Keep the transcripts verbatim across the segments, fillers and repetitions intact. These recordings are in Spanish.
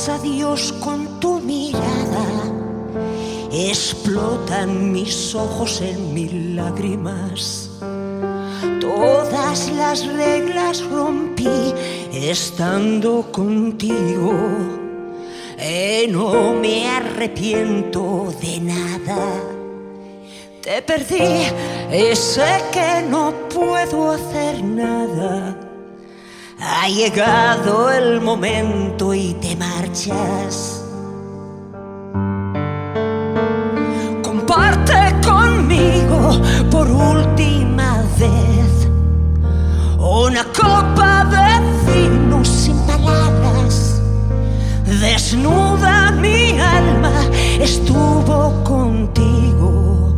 dices adiós con tu mirada, explotan mis ojos en mil lágrimas. Todas las reglas rompí estando contigo. Eh, no me arrepiento de nada. Te perdí y sé que no puedo hacer nada. Ha llegado el momento y te marchas. Comparte conmigo por última vez una copa de vino sin palabras. Desnuda mi alma, estuvo contigo.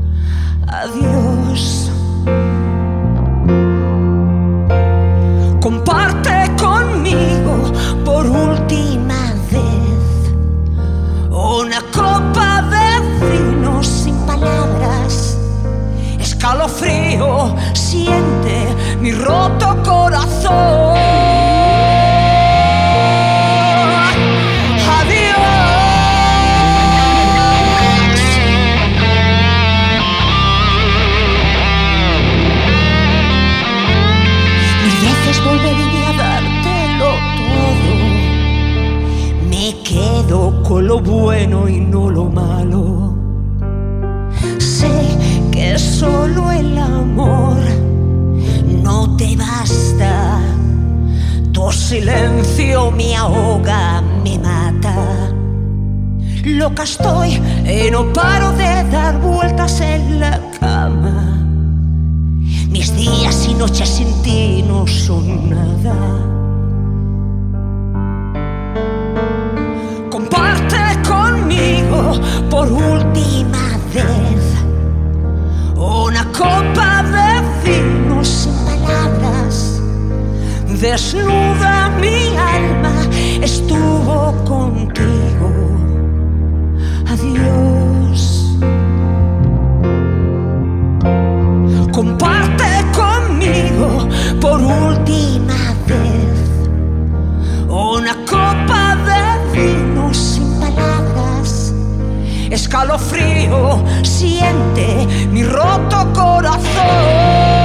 Adiós. Comparte conmigo por última vez una copa de vino sin palabras. Escalofrío, siente mi roto corazón. Volvería a dártelo todo. Me quedo con lo bueno y no lo malo. Sé que solo el amor no te basta. Tu silencio me ahoga, me mata. Loca estoy y no paro de dar vueltas en la cama. Mis días y noches sin ti no son nada. Comparte conmigo por última vez una copa de vino sin palabras. Desnuda mi alma, estuvo contigo. Adiós. Comparte conmigo por última vez una copa de vino sin palabras. Escalofrío, siente mi roto corazón.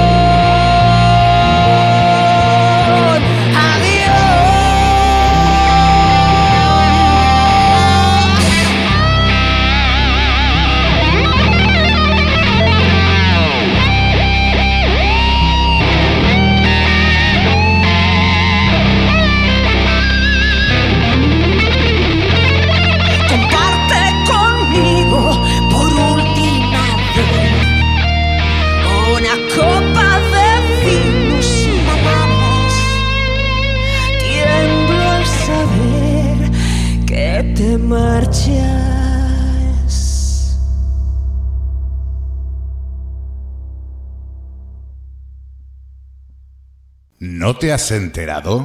Te marchas. ¿No te has enterado?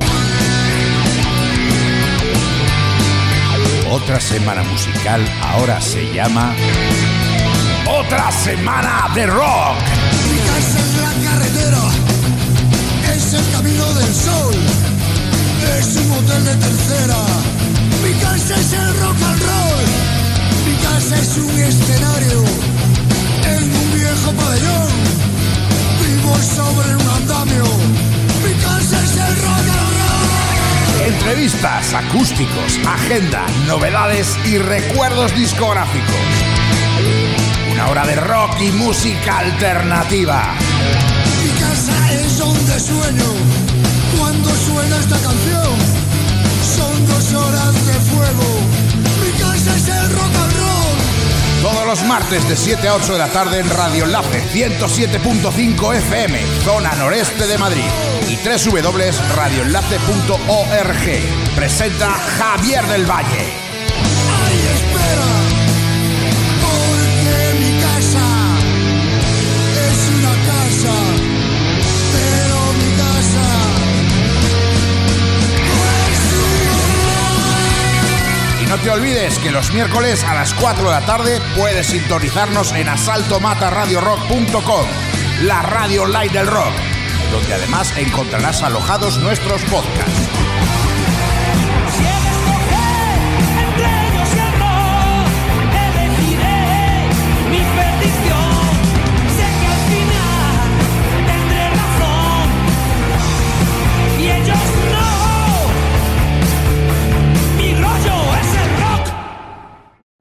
Otra semana musical ahora se llama Otra Semana de Rock. Mi casa es la carretera, es el camino del sol, es un hotel de tercera. Mi casa es el rock and roll, mi casa es un escenario, en un viejo pabellón, vivo sobre un andamio, mi casa es el rock and roll. Entrevistas, acústicos, agenda, novedades y recuerdos discográficos. Una hora de rock y música alternativa. Mi casa es donde sueño, cuando suena esta canción. Son dos horas de fuego. Mi casa es el rock and roll. Todos los martes de siete a ocho de la tarde en Radio Enlace ciento siete punto cinco F M, zona noreste de Madrid. Y doble u doble u doble u punto radio enlace punto org. Presenta Javier del Valle. Ay, espera, porque mi casa es una casa, pero mi casa. No te olvides que los miércoles a las cuatro de la tarde puedes sintonizarnos en asalto mata radio rock punto com, la radio online del rock, donde además encontrarás alojados nuestros podcasts.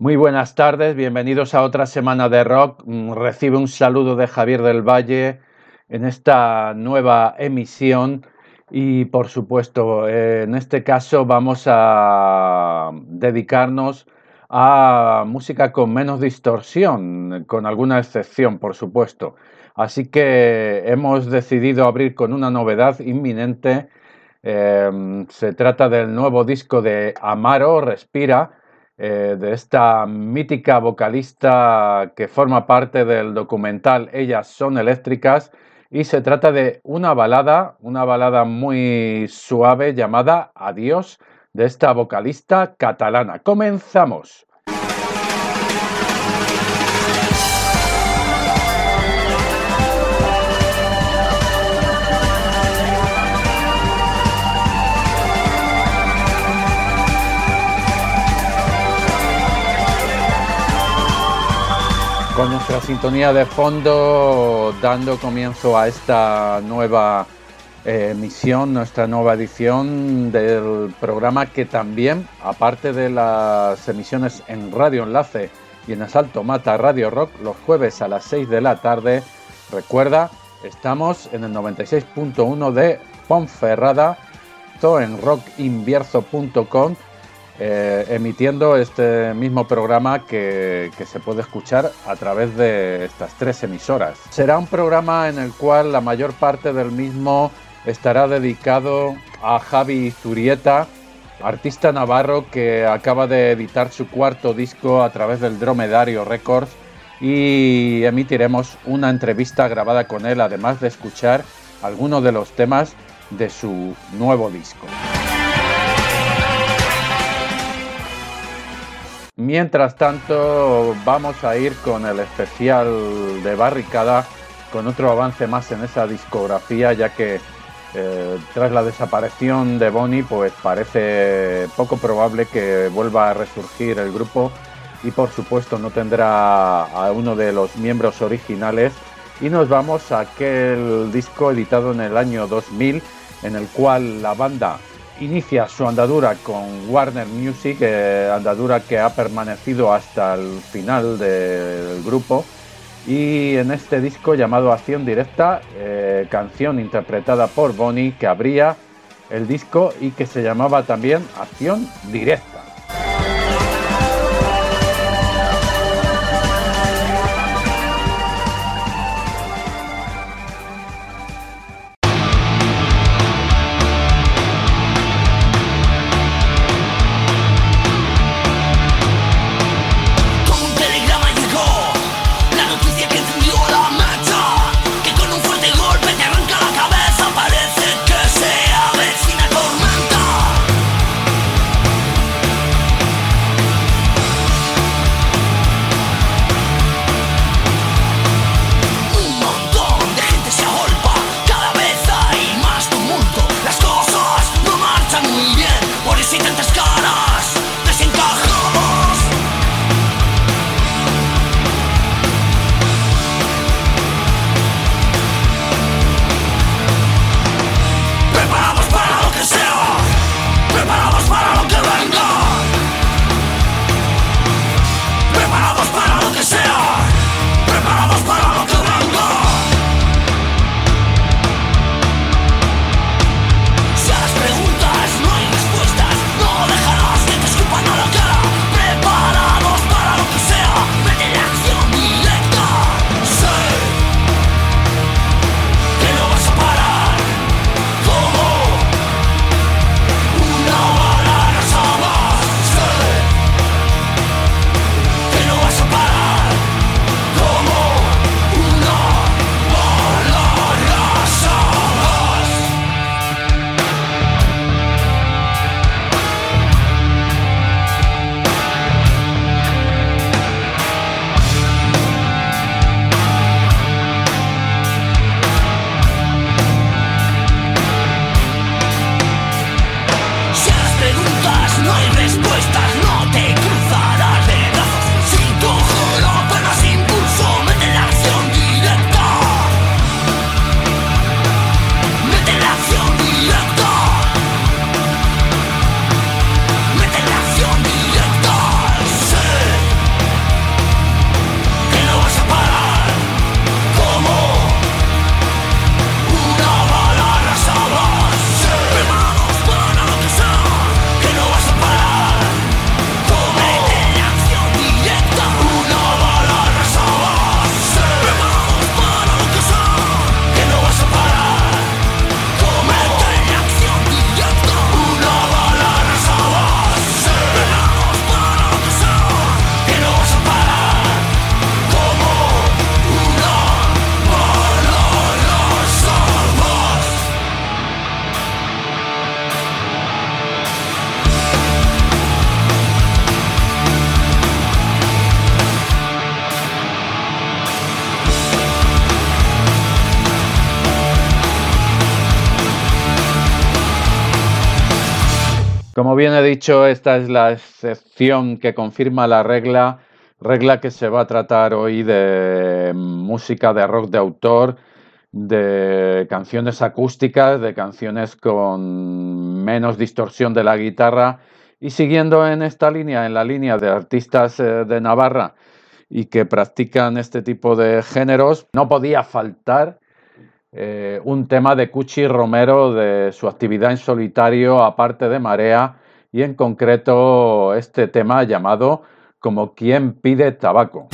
Muy buenas tardes, bienvenidos a otra semana de rock. Recibe un saludo de Javier del Valle en esta nueva emisión y por supuesto en este caso vamos a dedicarnos a música con menos distorsión, con alguna excepción por supuesto. Así que hemos decidido abrir con una novedad inminente. Eh, se trata del nuevo disco de Amaro, Respira, Eh, de esta mítica vocalista que forma parte del documental Ellas son eléctricas, y se trata de una balada, una balada muy suave llamada Adiós, de esta vocalista catalana. ¡Comenzamos! Con nuestra sintonía de fondo, dando comienzo a esta nueva eh, emisión, nuestra nueva edición del programa que también, aparte de las emisiones en Radio Enlace y en Asalto Mata Radio Rock, los jueves a las seis de la tarde, recuerda, estamos en el noventa y seis punto uno de Ponferrada, todo en rock invierzo punto com, Eh, emitiendo este mismo programa que, que se puede escuchar a través de estas tres emisoras. Será un programa en el cual la mayor parte del mismo estará dedicado a Javi Zurieta, artista navarro que acaba de editar su cuarto disco a través del Dromedario Records, y emitiremos una entrevista grabada con él, además de escuchar algunos de los temas de su nuevo disco. Mientras tanto, vamos a ir con el especial de Barricada, con otro avance más en esa discografía, ya que eh, tras la desaparición de Bonnie, pues parece poco probable que vuelva a resurgir el grupo, y por supuesto no tendrá a uno de los miembros originales, y nos vamos a aquel disco editado en el año dos mil, en el cual la banda inicia su andadura con Warner Music, eh, andadura que ha permanecido hasta el final del grupo, y en este disco llamado Acción Directa, eh, canción interpretada por Bonnie, que abría el disco y que se llamaba también Acción Directa. Parece que se avecina tormenta. Como bien he dicho, esta es la excepción que confirma la regla, regla que se va a tratar hoy de música de rock de autor, de canciones acústicas, de canciones con menos distorsión de la guitarra y siguiendo en esta línea, en la línea de artistas eh, de Navarra y que practican este tipo de géneros, no podía faltar Eh, un tema de Cuchi Romero, de su actividad en solitario, aparte de Marea, y en concreto este tema llamado Como quien pide tabaco.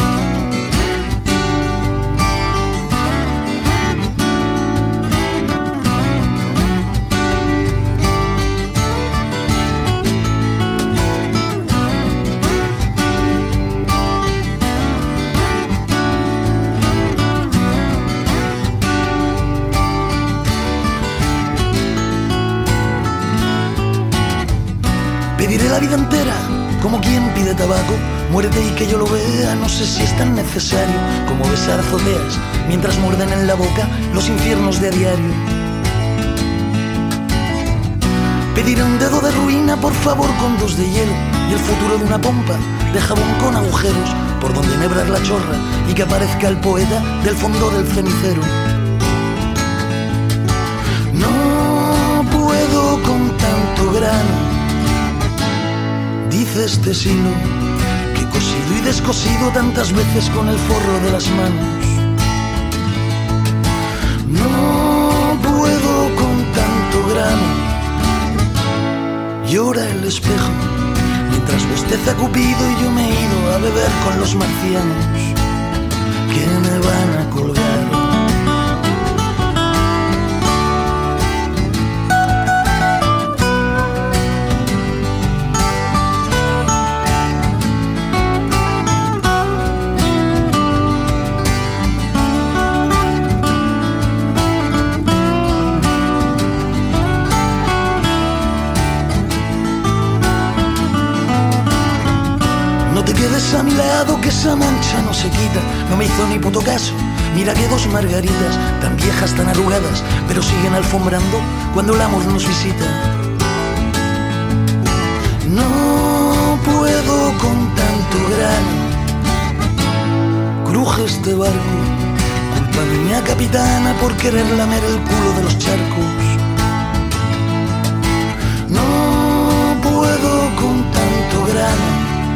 Pediré la vida entera, como quien pide tabaco. Muérete y que yo lo vea, no sé si es tan necesario como besar azoteas mientras muerden en la boca los infiernos de a diario. Pediré un dedo de ruina, por favor, con dos de hielo y el futuro de una pompa de jabón con agujeros por donde enhebrar la chorra y que aparezca el poeta del fondo del cenicero. No puedo con tanto grano, dice este silo, que cosido y descosido tantas veces con el forro de las manos. No puedo con tanto grano, llora el espejo, mientras bosteza Cupido y yo me he ido a beber con los marcianos que me van a colgar. A mi lado que esa mancha no se quita, no me hizo ni puto caso. Mira que dos margaritas, tan viejas, tan arrugadas, pero siguen alfombrando cuando el amor nos visita. No puedo con tanto grano, cruje este barco, culpa mía capitana por querer lamer el culo de los charcos. No puedo con tanto grano,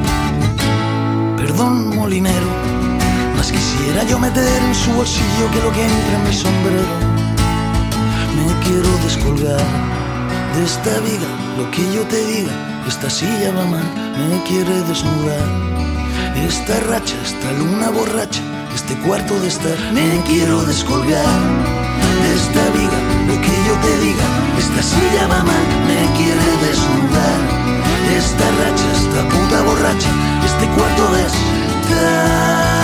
perdón molinero, mas quisiera yo meter en su bolsillo que lo que entra en mi sombrero. Me quiero descolgar de esta viga, lo que yo te diga, esta silla va mal, me quiere desnudar. Esta racha, esta luna borracha, este cuarto de estar, me quiero descolgar de esta viga, lo que yo te diga, esta silla va mal, me quiere desnudar. Esta racha, esta puta borracha, este cuarto de estar.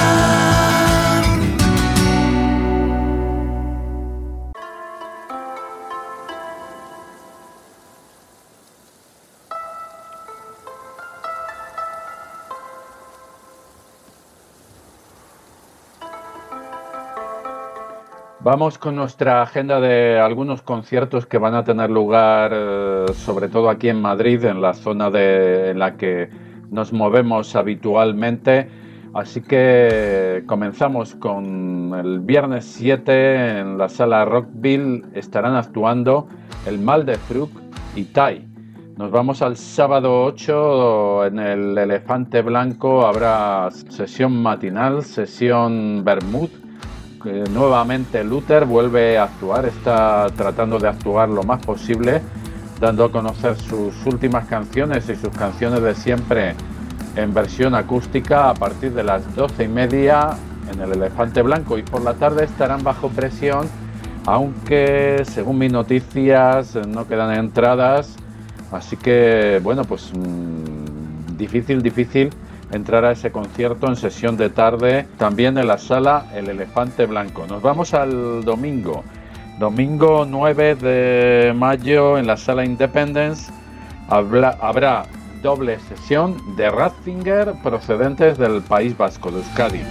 Vamos con nuestra agenda de algunos conciertos que van a tener lugar, eh, sobre todo aquí en Madrid, en la zona de, en la que nos movemos habitualmente. Así que comenzamos con el viernes siete en la sala Rockville. Estarán actuando El Mal de Frug y Tai. Nos vamos al sábado ocho en el Elefante Blanco. Habrá sesión matinal, sesión Bermud. Eh, nuevamente Luther vuelve a actuar, está tratando de actuar lo más posible, dando a conocer sus últimas canciones y sus canciones de siempre en versión acústica a partir de las doce y media en el Elefante Blanco, y por la tarde estarán Bajo Presión, aunque según mis noticias no quedan entradas, así que bueno, pues mmm, difícil, difícil entrar a ese concierto en sesión de tarde, también en la sala El Elefante Blanco. Nos vamos al domingo, domingo nueve de mayo en la sala Independence. Habla, habrá doble sesión de Ratzinger procedentes del País Vasco, de Euskadi.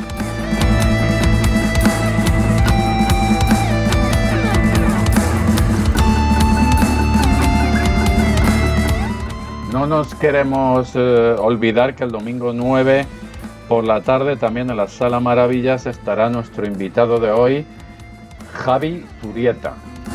no nos queremos eh, olvidar que el domingo nueve por la tarde también en la Sala Maravillas estará nuestro invitado de hoy, Javi Zurieta.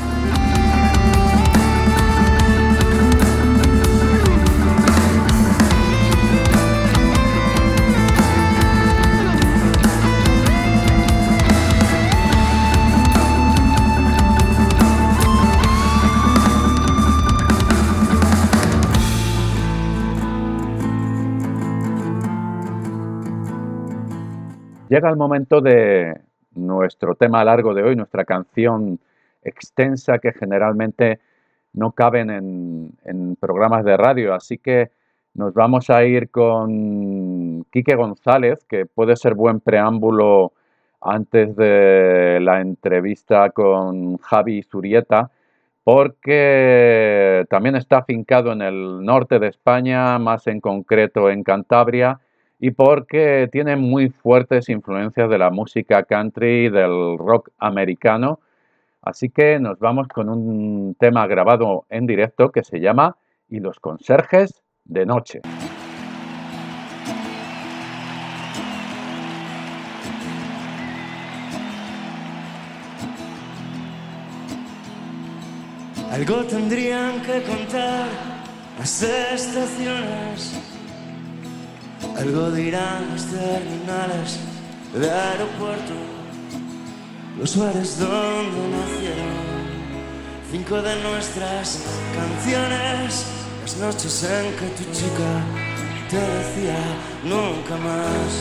Llega el momento de nuestro tema largo de hoy, nuestra canción extensa que generalmente no caben en, en programas de radio, así que nos vamos a ir con Quique González, que puede ser buen preámbulo antes de la entrevista con Javi Zurieta, porque también está afincado en el norte de España, más en concreto en Cantabria, y porque tiene muy fuertes influencias de la música country y del rock americano. Así que nos vamos con un tema grabado en directo que se llama Y los conserjes de noche. Algo tendrían que contar las estaciones, algo dirán los terminales de aeropuerto, los bares donde nacieron cinco de nuestras canciones, las noches en que tu chica te decía nunca más.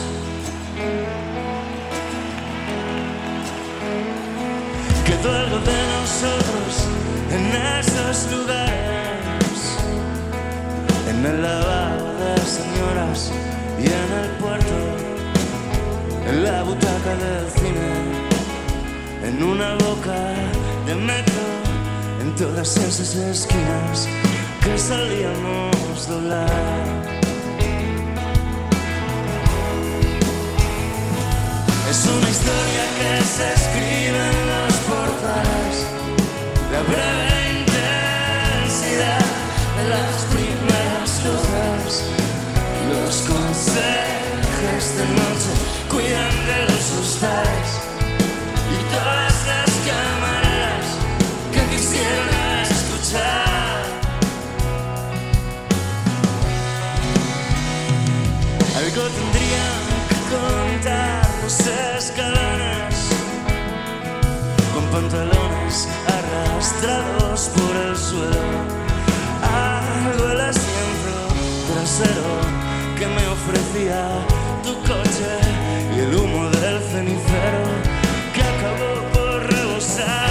Quedó algo de nosotros en esos lugares, en el lavabo de señoras y en el puerto, en la butaca del cine, en una boca de metro, en todas esas esquinas que solíamos doblar. Es una historia que se escribe en los portales, la breve intensidad de las primeras luces. Los conserjes de noche cuidan de los hostales y todas las camareras que quisieran escuchar. Algo tendrían que contar los escalones, con pantalones arrastrados por el suelo. Algo el asiento trasero que me ofrecía tu coche y el humo del cenicero que acabó por rebosar.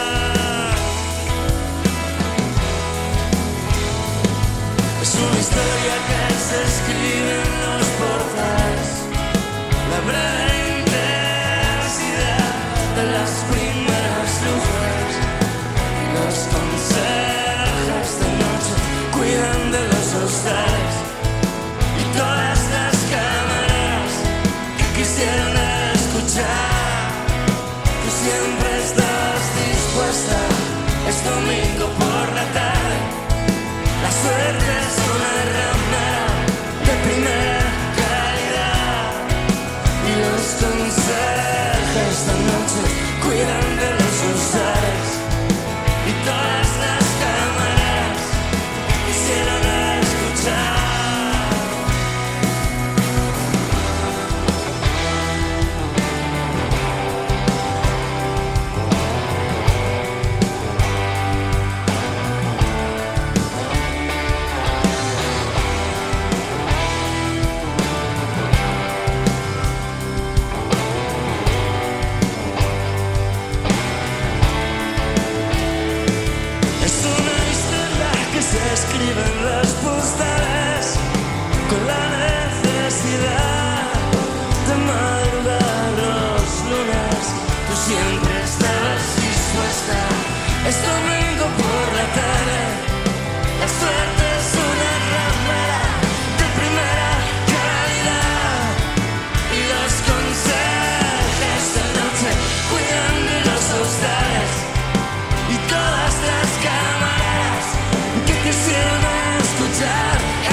Es una historia que se escribe en los portales, la breve intensidad de las primeras luces. Los conserjes de noche cuidan de los hostales y todas las cámaras que quisieran escuchar. Tú siempre estás dispuesta, es domingo por la tarde, la suerte es una ramera de primera calidad y los conserjes de noche cuidan de los hostales y todas las cámaras que quisieran escuchar. Escriben las postales con la necesidad de madrugar los lunes. Tú siempre estabas dispuesta, es domingo por la tarde, la suerte es una ramera de primera calidad y los conserjes de noche cuidan de los hostales y todas las cámaras que quisieron escuchar.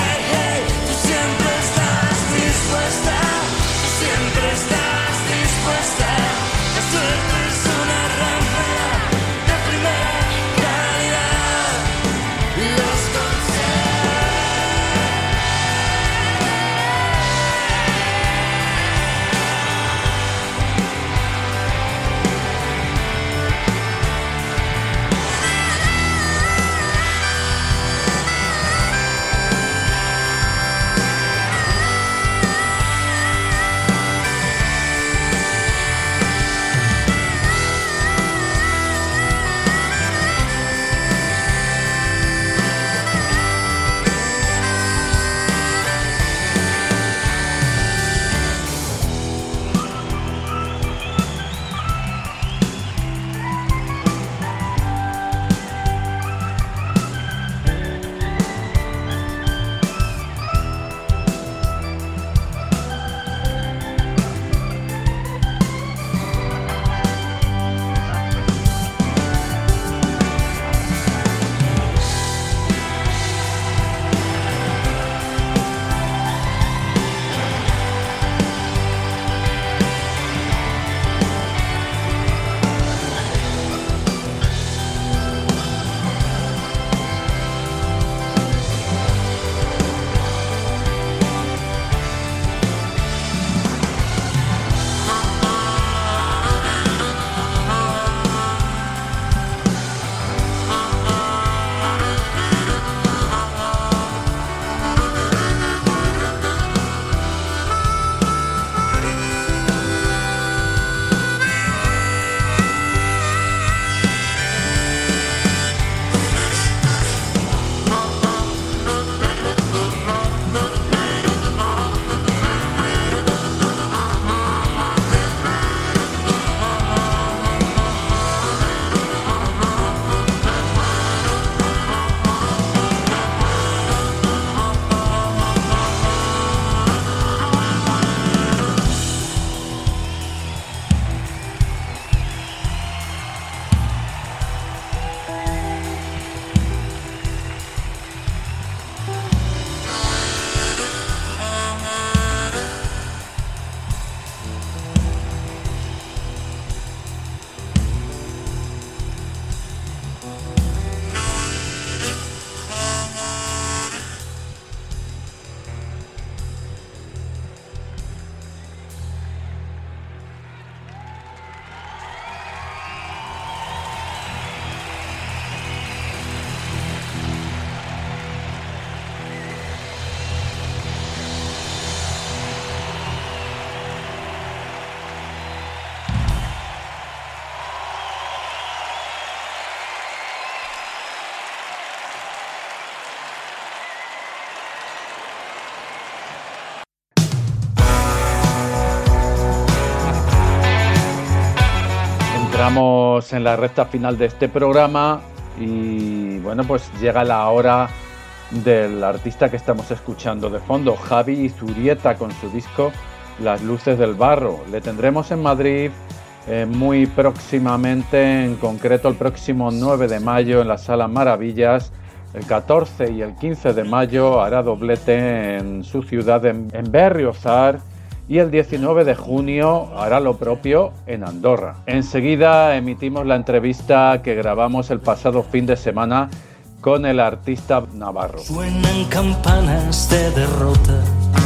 Entramos en la recta final de este programa y bueno, pues llega la hora del artista que estamos escuchando de fondo, Javi Zurieta, con su disco Las Luces del Barro. Le tendremos en Madrid eh, muy próximamente, en concreto el próximo nueve de mayo en la Sala Maravillas. El catorce y el quince de mayo hará doblete en su ciudad, en, en Berriozar, y el diecinueve de junio hará lo propio en Andorra. Enseguida emitimos la entrevista que grabamos el pasado fin de semana con el artista navarro. Suenan campanas de derrota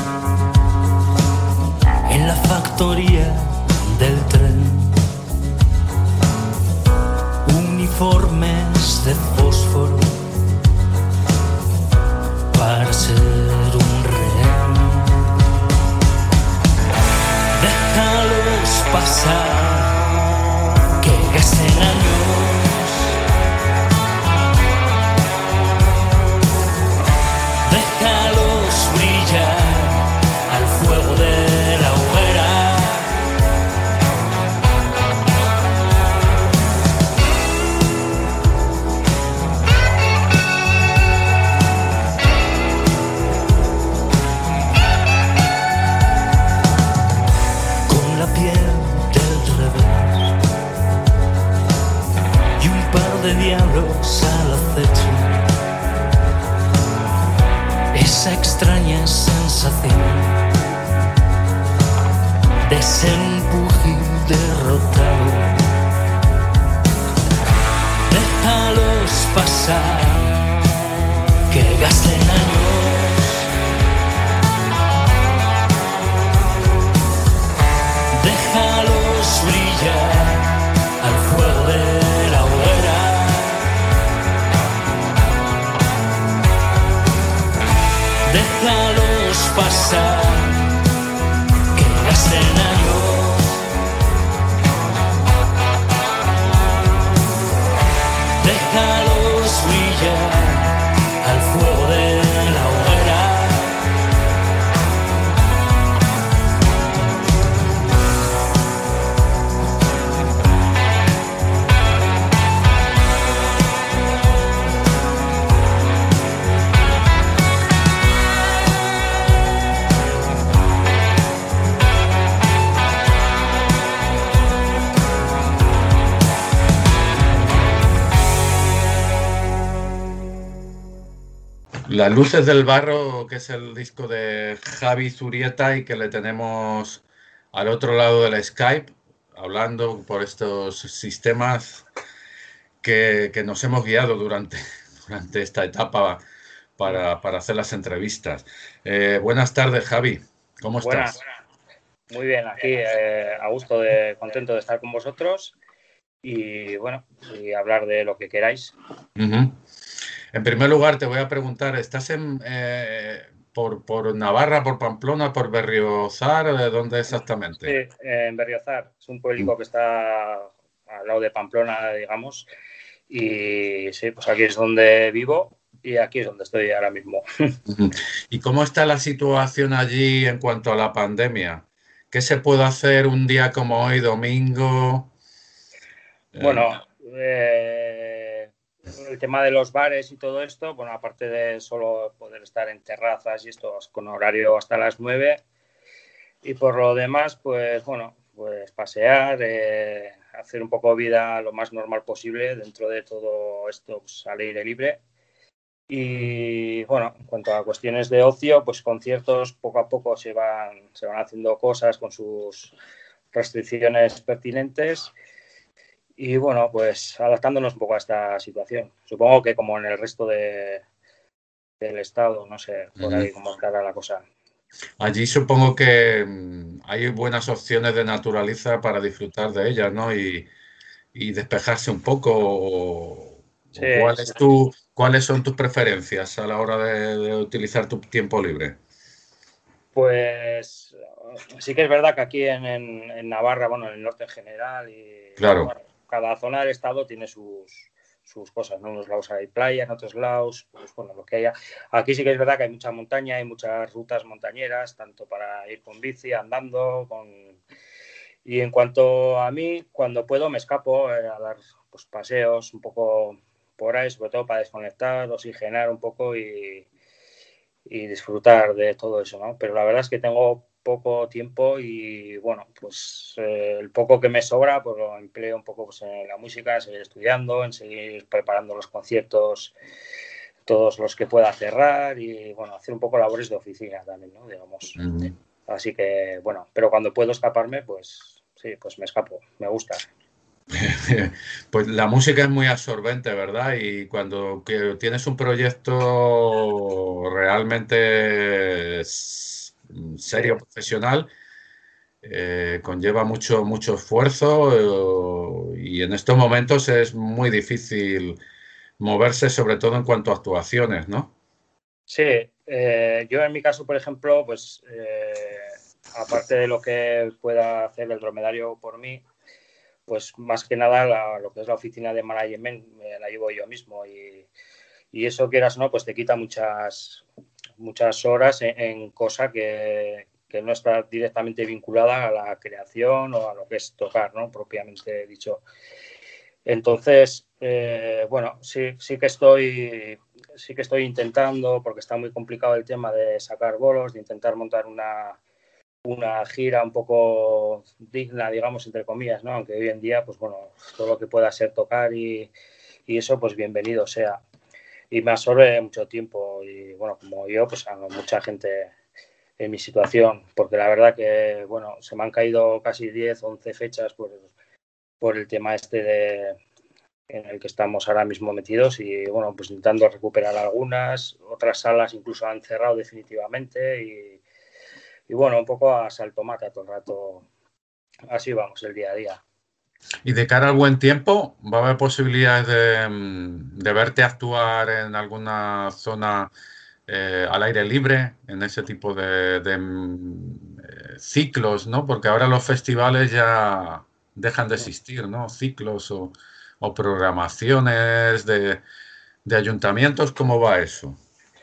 en la factoría del tren. Uniformes de fósforo para ser un rehén. Déjalos pasar, que gasten años. Déjalos brillar al fuego de la hoguera. Con la piel del revés y un par de diablos al acecho, esa extraña sensación de ser empuje derrotado. Déjalos pasar, que gasten años. Déjalos brillar al fuego de la hoguera. Déjalos pasar, que gasten años. Déjalos brillar al fuego de la hoguera. Las Luces del Barro, que es el disco de Javi Zurieta y que le tenemos al otro lado del Skype, hablando por estos sistemas que, que nos hemos guiado durante, durante esta etapa para, para hacer las entrevistas. Eh, buenas tardes, Javi. ¿Cómo estás? Buenas. Muy bien, aquí eh, a gusto, de, contento de estar con vosotros y bueno, y hablar de lo que queráis. Uh-huh. En primer lugar, te voy a preguntar, ¿estás en, eh, por, por Navarra, por Pamplona, por Berriozar? ¿De dónde exactamente? Sí, en Berriozar. Es un pueblo que está al lado de Pamplona, digamos. Y sí, pues aquí es donde vivo y aquí es donde estoy ahora mismo. ¿Y cómo está la situación allí en cuanto a la pandemia? ¿Qué se puede hacer un día como hoy, domingo? Bueno, eh, el tema de los bares y todo esto, bueno, aparte de solo poder estar en terrazas y esto con horario hasta las nueve, y por lo demás, pues bueno, pues pasear, eh, hacer un poco vida lo más normal posible dentro de todo esto, pues, al aire libre. Y bueno, en cuanto a cuestiones de ocio, pues conciertos poco a poco se van, se van haciendo cosas con sus restricciones pertinentes. Y bueno, pues adaptándonos un poco a esta situación. Supongo que como en el resto de, del estado, no sé, por ahí cómo estará la cosa. Allí supongo que mm, hay buenas opciones de naturaleza para disfrutar de ellas, ¿no? Y, y despejarse un poco. O, Sí, o ¿cuál sí. es tu, ¿Cuáles son tus preferencias a la hora de, de utilizar tu tiempo libre? Pues sí que es verdad que aquí en, en, en Navarra, bueno, en el norte en general, y Claro. bueno, cada zona del estado tiene sus, sus cosas, ¿no? En unos lados hay playa, en otros lados, pues bueno, lo que haya. Aquí sí que es verdad que hay mucha montaña, hay muchas rutas montañeras, tanto para ir con bici, andando, con... Y en cuanto a mí, cuando puedo me escapo eh, a dar pues, paseos un poco por ahí, sobre todo para desconectar, oxigenar un poco y, y disfrutar de todo eso, ¿no? Pero la verdad es que tengo poco tiempo y bueno, pues eh, el poco que me sobra pues lo empleo un poco pues, en la música, en seguir estudiando, en seguir preparando los conciertos, todos los que pueda cerrar y bueno, hacer un poco labores de oficina también, ¿no? Digamos. Mm. Así que bueno, pero cuando puedo escaparme, pues sí, pues me escapo, me gusta. Pues la música es muy absorbente, ¿verdad? Y cuando que tienes un proyecto realmente s- serio, Sí. profesional, eh, conlleva mucho, mucho esfuerzo, eh, y en estos momentos es muy difícil moverse, sobre todo en cuanto a actuaciones, ¿no? Sí, eh, yo en mi caso, por ejemplo, pues eh, aparte de lo que pueda hacer el dromedario por mí, pues más que nada la- lo que es la oficina de management me la llevo yo mismo y, y eso quieras o no, pues te quita muchas, muchas horas en, en cosa que, que no está directamente vinculada a la creación o a lo que es tocar, ¿no? Propiamente dicho. Entonces, eh, bueno, sí, sí que estoy, sí que estoy intentando, porque está muy complicado el tema de sacar bolos, de intentar montar una, una gira un poco digna, digamos, entre comillas, ¿no? Aunque hoy en día, pues bueno, todo lo que pueda ser tocar y, y eso, pues bienvenido sea. Y me absorbe mucho tiempo y bueno, como yo, pues a mucha gente en mi situación, porque la verdad que, bueno, se me han caído casi diez, once fechas por, por el tema este de, en el que estamos ahora mismo metidos y bueno, pues intentando recuperar algunas, otras salas incluso han cerrado definitivamente y, y bueno, un poco a salto mata todo el rato, así vamos el día a día. Y de cara al buen tiempo, ¿va a haber posibilidades de, mm, de verte actuar en alguna zona eh, al aire libre, en ese tipo de, de, mm, eh, ciclos, ¿no? Porque ahora los festivales ya dejan de existir, ¿no? Ciclos o, o programaciones de, de ayuntamientos, ¿cómo va eso?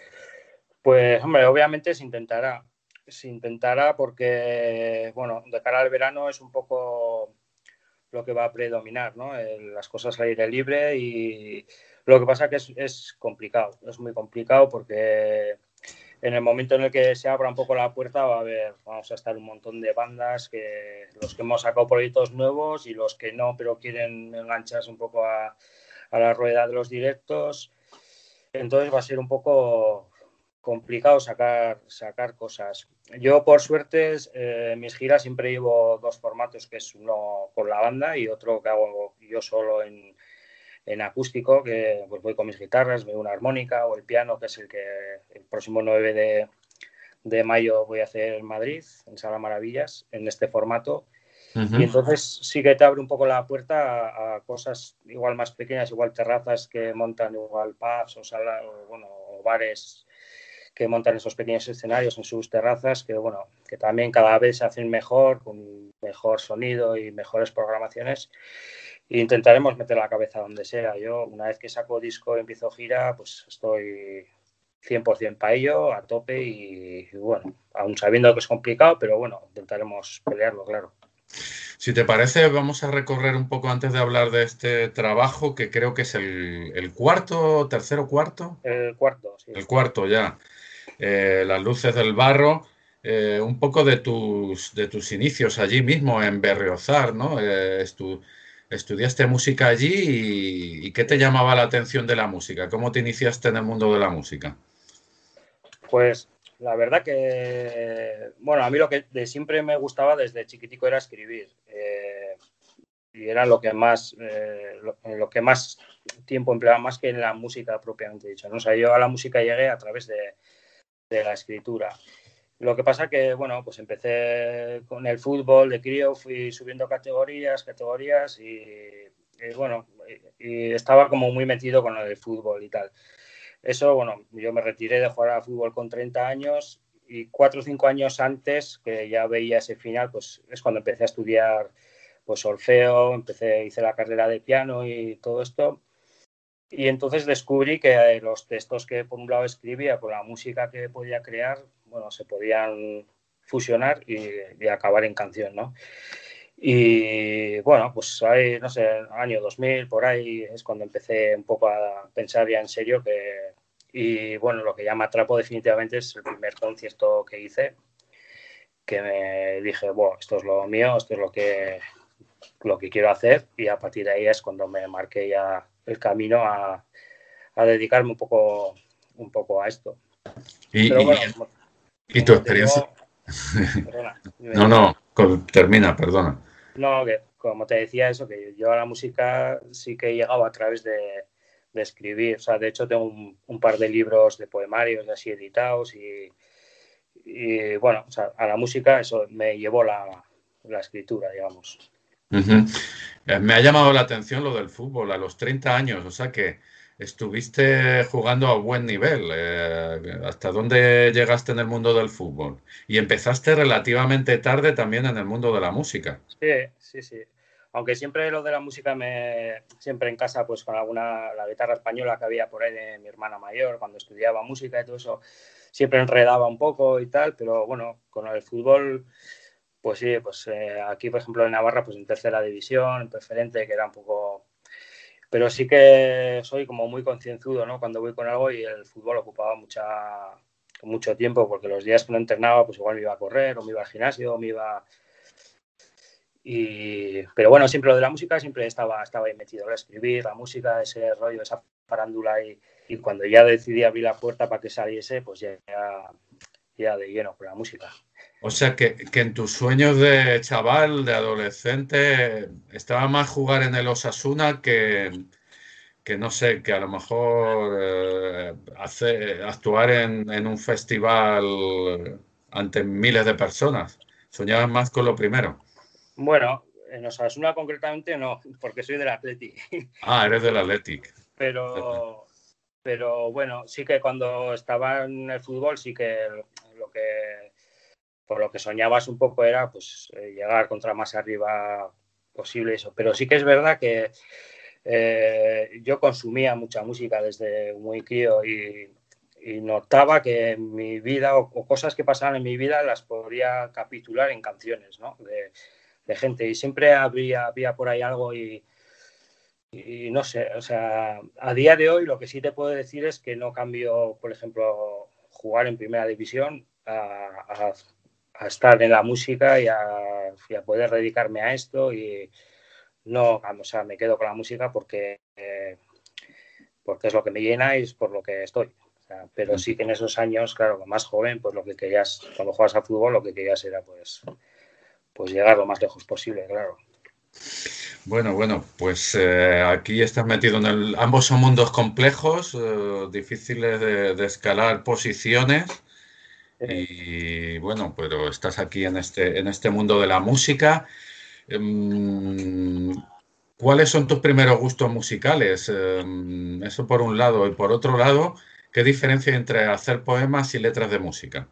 Pues hombre, obviamente se intentará, se intentará porque, bueno, de cara al verano es un poco lo que va a predominar, ¿no? El, las cosas al aire libre y lo que pasa que es, es complicado, es muy complicado porque en el momento en el que se abra un poco la puerta va a haber, vamos a estar un montón de bandas, que los que hemos sacado proyectos nuevos y los que no, pero quieren engancharse un poco a, a la rueda de los directos. Entonces va a ser un poco complicado sacar, sacar cosas. Yo, por suerte, eh, mis giras siempre llevo dos formatos, que es uno con la banda y otro que hago yo solo en, en acústico, que pues voy con mis guitarras, me doy una armónica o el piano, que es el que el próximo nueve de, de mayo voy a hacer en Madrid, en Sala Maravillas, en este formato. Y Ujú. entonces sí que te abre un poco la puerta a, a cosas igual más pequeñas, igual terrazas que montan igual pubs o, sala, o, bueno, o bares que montan esos pequeños escenarios en sus terrazas, que bueno, que también cada vez se hacen mejor, con mejor sonido y mejores programaciones. E intentaremos meter la cabeza donde sea. Yo, una vez que saco disco y empiezo gira, pues estoy cien por ciento para ello, a tope y, y bueno, aún sabiendo que es complicado, pero bueno, intentaremos pelearlo, claro. Si te parece, vamos a recorrer un poco antes de hablar de este trabajo, que creo que es el, el cuarto, tercero, cuarto, El cuarto, sí. el cuarto ya. Eh, Las luces del barro, eh, un poco de tus, de tus inicios allí mismo en Berriozar, ¿no? Eh, estu- estudiaste música allí y, y ¿qué te llamaba la atención de la música? ¿Cómo te iniciaste en el mundo de la música? Pues la verdad que, bueno, a mí lo que de siempre me gustaba desde chiquitico era escribir. Eh, y era lo que más, eh, lo, lo que más tiempo empleaba, más que en la música propiamente dicho, ¿no? O sea, yo a la música llegué a través de, de la escritura. Lo que pasa que, bueno, pues empecé con el fútbol de crío, fui subiendo categorías, categorías y, y bueno, y, y estaba como muy metido con el fútbol y tal. Eso, bueno, yo me retiré de jugar al fútbol con treinta años y cuatro o cinco años antes, que ya veía ese final, pues es cuando empecé a estudiar pues solfeo, empecé, hice la carrera de piano y todo esto. Y entonces descubrí que los textos que por un lado escribía con la música que podía crear, bueno, se podían fusionar y, y acabar en canción, ¿no? Y bueno, pues ahí, no sé, año dos mil, por ahí es cuando empecé un poco a pensar ya en serio que... Y bueno, lo que ya me atrapó definitivamente es el primer concierto que hice, que me dije, bueno, esto es lo mío, esto es lo que, lo que quiero hacer, y a partir de ahí es cuando me marqué ya el camino a, a dedicarme un poco, un poco a esto. Pero ¿Y, y, bueno, como, y tu como te experiencia? digo, perdona, dime, No, dime. no, con- termina, perdona. No, que como te decía eso, que yo a la música sí que he llegado a través de, de escribir. O sea, de hecho tengo un, un par de libros de poemarios así editados y, y, bueno, o sea, a la música eso me llevó la, la escritura, digamos. Ujú. Eh, Me ha llamado la atención lo del fútbol a los treinta años, o sea que estuviste jugando a buen nivel. Eh, ¿hasta dónde llegaste en el mundo del fútbol? Y empezaste relativamente tarde también en el mundo de la música. Sí, sí, sí. Aunque siempre lo de la música me siempre en casa pues con alguna la guitarra española que había por ahí de mi hermana mayor cuando estudiaba música y todo eso siempre enredaba un poco y tal, pero bueno, con el fútbol pues sí, pues eh, aquí por ejemplo en Navarra pues en tercera división, en preferente que era un poco, pero sí que soy como muy concienzudo, ¿no? Cuando voy con algo y el fútbol ocupaba mucha mucho tiempo porque los días que no entrenaba pues igual me iba a correr o me iba al gimnasio o me iba. Y, pero bueno, siempre lo de la música siempre estaba, estaba ahí metido, el escribir, la música, ese rollo, esa farándula y, y cuando ya decidí abrir la puerta para que saliese, pues ya, ya de lleno con la música. O sea que, que en tus sueños de chaval, de adolescente, estaba más jugar en el Osasuna que, que no sé, que a lo mejor eh, hace, actuar en, en un festival ante miles de personas. Soñabas más con lo primero. Bueno, en Osasuna concretamente no, porque soy del Atleti. Ah, eres del Athletic. pero, pero bueno, sí que cuando estaba en el fútbol, sí que lo que por lo que soñabas un poco era pues llegar contra más arriba posible eso. Pero sí que es verdad que eh, yo consumía mucha música desde muy crío y, y notaba que mi vida o, o, cosas que pasaban en mi vida las podría capitular en canciones, ¿no? De, de gente y siempre había, había por ahí algo y, y no sé, o sea, a día de hoy lo que sí te puedo decir es que no cambio, por ejemplo, jugar en primera división a, a, a estar en la música y a, y a poder dedicarme a esto y no, o sea, me quedo con la música porque, eh, porque es lo que me llena y es por lo que estoy. O sea, pero sí que en esos años, claro, más joven, pues lo que querías, cuando juegas a fútbol, lo que querías era pues, pues llegar lo más lejos posible, claro. Bueno, bueno, pues eh, aquí estás metido en el... Ambos son mundos complejos, eh, difíciles de, de escalar posiciones. Eh, Y bueno, pero estás aquí en este, en este mundo de la música. Em, ¿Cuáles son tus primeros gustos musicales? Em, Eso por un lado. Y por otro lado, ¿qué diferencia hay entre hacer poemas y letras de música?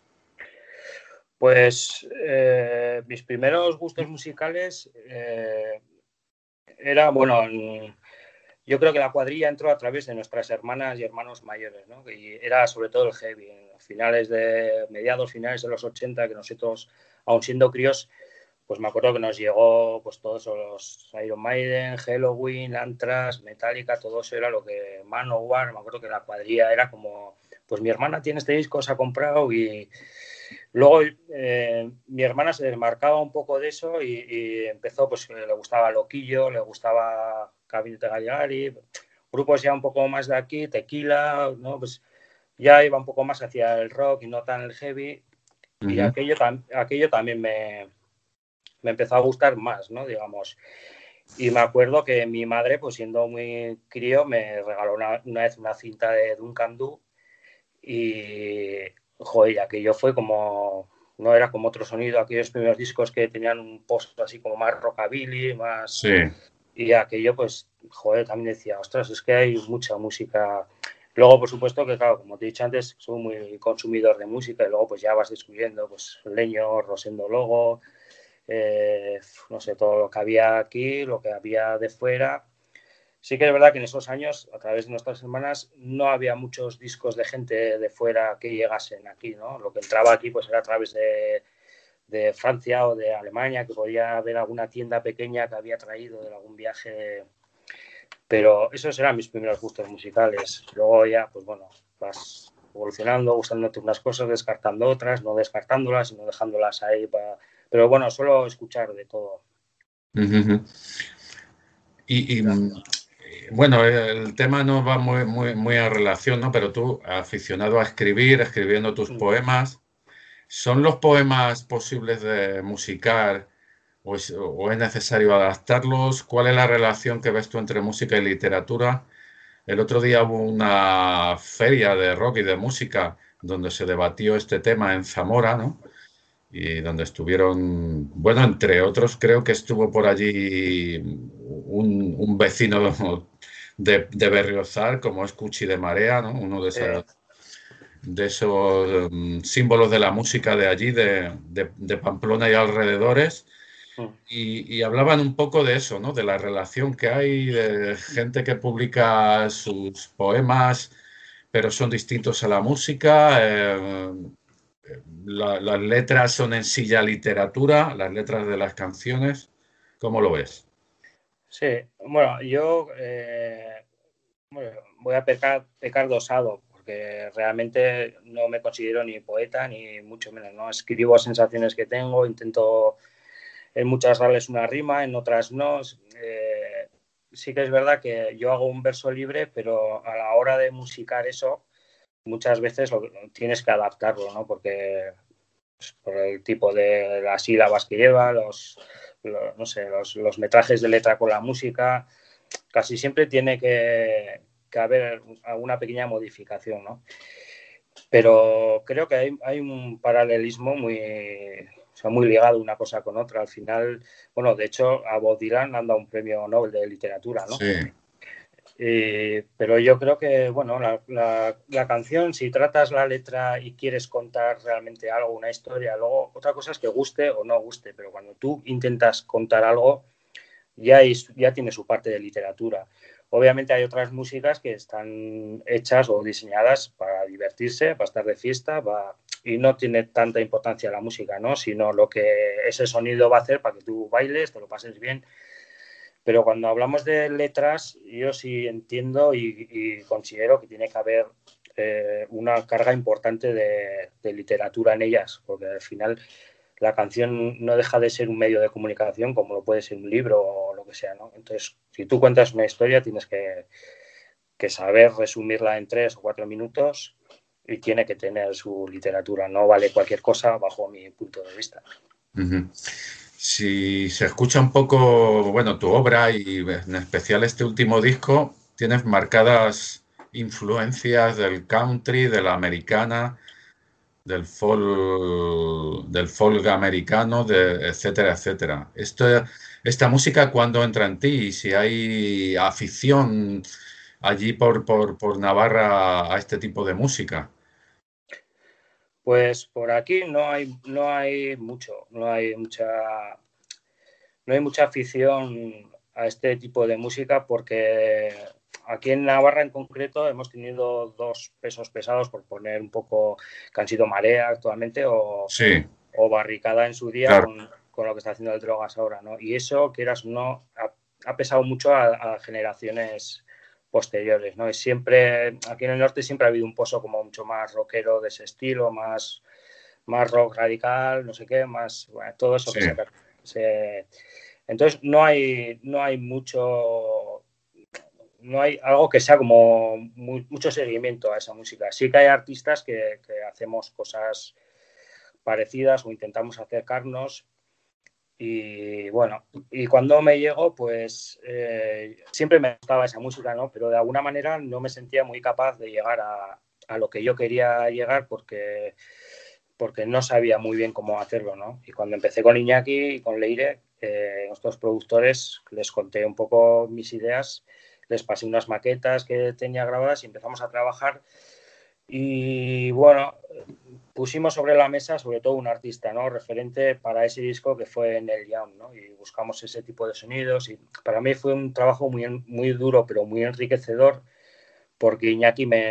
Pues eh, mis primeros gustos musicales eh, era, bueno, yo creo que la cuadrilla entró a través de nuestras hermanas y hermanos mayores, ¿no? Y era sobre todo el heavy, a finales de, mediados, finales de los ochenta, que nosotros, aun siendo críos, pues me acuerdo que nos llegó pues todos los Iron Maiden, Halloween, Anthrax, Metallica, todo eso era lo que Manowar, me acuerdo que la cuadrilla era como, pues mi hermana tiene este disco, se ha comprado y luego eh, mi hermana se desmarcaba un poco de eso y, y empezó, pues le gustaba Loquillo, le gustaba Gabinete Caligari, grupos ya un poco más de aquí, Tequila, ¿no? Pues ya iba un poco más hacia el rock y no tan el heavy y Ujú. aquello, aquello también me, me empezó a gustar más, ¿no? Digamos. Y me acuerdo que mi madre, pues siendo muy crío, me regaló una, una vez una cinta de Duncan Du y, joder, aquello fue como, no era como otro sonido, aquellos primeros discos que tenían un post así como más rockabilly, más... Sí. Y aquello, pues, joder, también decía, ostras, es que hay mucha música. Luego, por supuesto, que claro, como te he dicho antes, soy muy consumidor de música y luego pues ya vas descubriendo, pues, Leño, Rosendo Logo, eh, no sé, todo lo que había aquí, lo que había de fuera. Sí que es verdad que en esos años, a través de nuestras hermanas, no había muchos discos de gente de fuera que llegasen aquí, ¿no? Lo que entraba aquí pues era a través de, de Francia o de Alemania, que podía haber alguna tienda pequeña que había traído de algún viaje, pero esos eran mis primeros gustos musicales. Luego ya, pues bueno, vas evolucionando, gustándote unas cosas, descartando otras, no descartándolas, sino dejándolas ahí para... Pero bueno, suelo escuchar de todo. Uh-huh. Y, y bueno, el tema no va muy, muy, muy a relación, ¿no? Pero tú, aficionado a escribir, escribiendo tus Mm. poemas, ¿son los poemas posibles de musicar o es, o es necesario adaptarlos? ¿Cuál es la relación que ves tú entre música y literatura? El otro día hubo una feria de rock y de música donde se debatió este tema en Zamora, ¿no? Y donde estuvieron, bueno, entre otros, creo que estuvo por allí un, un vecino de, de Berriozar, como es Cuchi de Marea, ¿no? Uno de esos, Eh, de esos um, símbolos de la música de allí, de, de, de Pamplona y alrededores. mm. Y, y hablaban un poco de eso, ¿no? De la relación que hay, de gente que publica sus poemas, pero son distintos a la música. Eh, la, las letras son en sí ya literatura, las letras de las canciones. ¿Cómo lo ves? Sí, bueno, yo eh, bueno, voy a pecar, pecar dosado, porque realmente no me considero ni poeta, ni mucho menos, ¿no? Escribo sensaciones que tengo, intento en muchas darles una rima, en otras no. Eh, sí que es verdad que yo hago un verso libre, pero a la hora de musicar eso, muchas veces lo, tienes que adaptarlo, ¿no? Porque pues, por el tipo de las sílabas que lleva, los, los no sé, los, los metrajes de letra con la música, casi siempre tiene que, que haber alguna pequeña modificación, ¿no? Pero creo que hay, hay un paralelismo muy, o sea, muy ligado una cosa con otra. Al final, bueno, de hecho, a Bob Dylan han dado un premio Nobel de literatura, ¿no? Sí. Eh, pero yo creo que, bueno, la, la, la canción, si tratas la letra y quieres contar realmente algo, una historia, luego otra cosa es que guste o no guste, pero cuando tú intentas contar algo, ya, es, ya tiene su parte de literatura. Obviamente hay otras músicas que están hechas o diseñadas para divertirse, para estar de fiesta, para... y no tiene tanta importancia la música, ¿no? Sino lo que ese sonido va a hacer para que tú bailes, te lo pases bien. Pero cuando hablamos de letras, yo sí entiendo y, y considero que tiene que haber eh, una carga importante de, de literatura en ellas, porque al final la canción no deja de ser un medio de comunicación como lo puede ser un libro o lo que sea, ¿no? Entonces, si tú cuentas una historia, tienes que, que saber resumirla en tres o cuatro minutos y tiene que tener su literatura. No vale cualquier cosa bajo mi punto de vista. Uh-huh. Si se escucha un poco, bueno, tu obra y en especial este último disco, tienes marcadas influencias del country, de la americana, del folk, del folk americano, de, etcétera, etcétera. Esto, esta música, ¿cuándo entra en ti? Y si hay afición allí por, por, por Navarra a este tipo de música. Pues por aquí no hay, no hay mucho, no hay mucha, no hay mucha afición a este tipo de música porque aquí en Navarra en concreto hemos tenido dos pesos pesados, por poner un poco, que han sido Marea actualmente o, Sí, o Barricada en su día, claro. con, con lo que está haciendo el Drogas ahora, ¿no? Y eso, quieras o no, ha, ha pesado mucho a, a generaciones posteriores, ¿no? Y siempre, aquí en el norte siempre ha habido un pozo como mucho más rockero de ese estilo, más, más rock radical, no sé qué, más, bueno, todo eso Sí. que se, se... Entonces no hay, no hay mucho, no hay algo que sea como muy, mucho seguimiento a esa música. Sí que hay artistas que, que hacemos cosas parecidas o intentamos acercarnos. Y bueno, y cuando me llegó, pues eh, siempre me gustaba esa música, ¿no? Pero de alguna manera no me sentía muy capaz de llegar a, a lo que yo quería llegar porque, porque no sabía muy bien cómo hacerlo, ¿no? Y cuando empecé con Iñaki y con Leire, eh, nuestros productores, les conté un poco mis ideas, les pasé unas maquetas que tenía grabadas y empezamos a trabajar. Y bueno, pusimos sobre la mesa sobre todo un artista, ¿no? Referente para ese disco que fue Neil Young, ¿no? Y buscamos ese tipo de sonidos y para mí fue un trabajo muy, muy duro pero muy enriquecedor porque Iñaki me,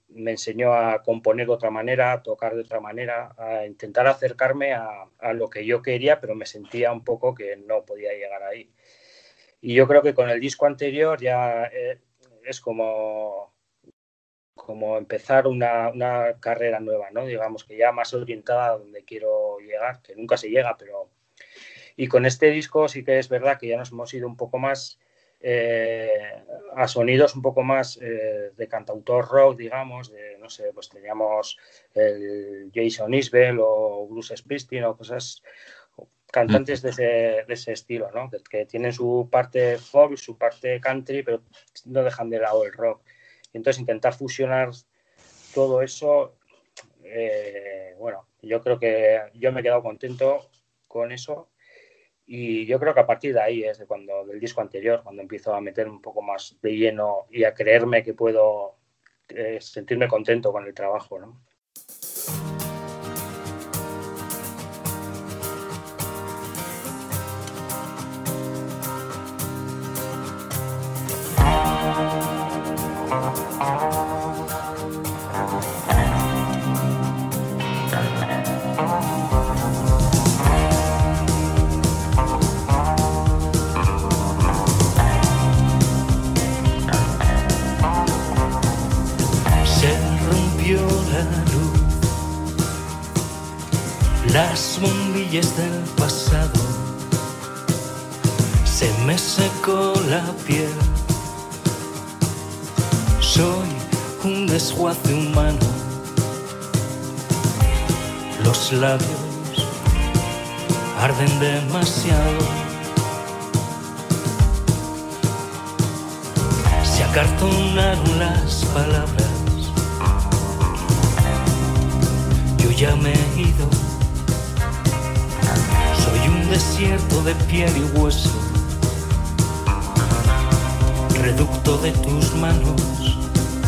me enseñó a componer de otra manera, a tocar de otra manera, a intentar acercarme a, a lo que yo quería, pero me sentía un poco que no podía llegar ahí. Y yo creo que con el disco anterior ya eh, es como, como empezar una, una carrera nueva, ¿no? Digamos que ya más orientada a donde quiero llegar, que nunca se llega, pero... Y con este disco sí que es verdad que ya nos hemos ido un poco más eh, a sonidos un poco más eh, de cantautor rock, digamos, de, no sé, pues teníamos el Jason Isbell o Bruce Springsteen o cosas, cantantes de ese, de ese estilo, ¿no? Que, que tienen su parte folk, su parte country, pero no dejan de lado el rock. Y entonces intentar fusionar todo eso, eh, bueno, yo creo que yo me he quedado contento con eso. Y yo creo que a partir de ahí es de cuando, del disco anterior, cuando empiezo a meter un poco más de lleno y a creerme que puedo eh, sentirme contento con el trabajo, ¿no? Las bombillas del pasado, se me secó la piel. Soy un desguace humano. Los labios arden demasiado. Se acartonaron las palabras. Yo ya me he ido. Soy un desierto de piel y hueso, reducto de tus manos.